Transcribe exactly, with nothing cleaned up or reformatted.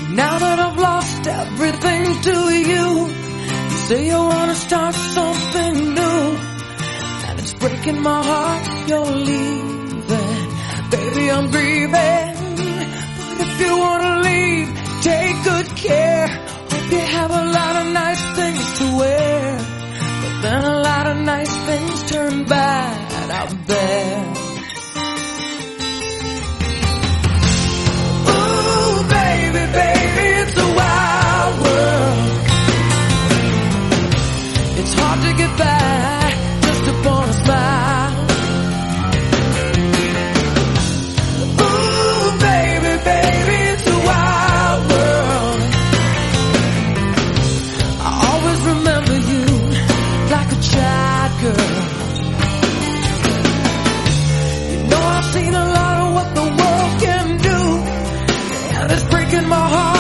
Now that I've lost everything to you, you say you wanna start something new, and it's breaking my heart you're leaving. Baby, I'm grieving, but if you wanna leave, take good care. Hope you have a lot of nice things to wear, but then a lot of nice things turn bad out there. Ooh, baby, baby, it's a wild world. It's hard to get by just upon a smile. Ooh, baby, baby, it's a wild world. I always remember you like a child girl. You know I've seen a lot of what the world can do, and it's breaking my heart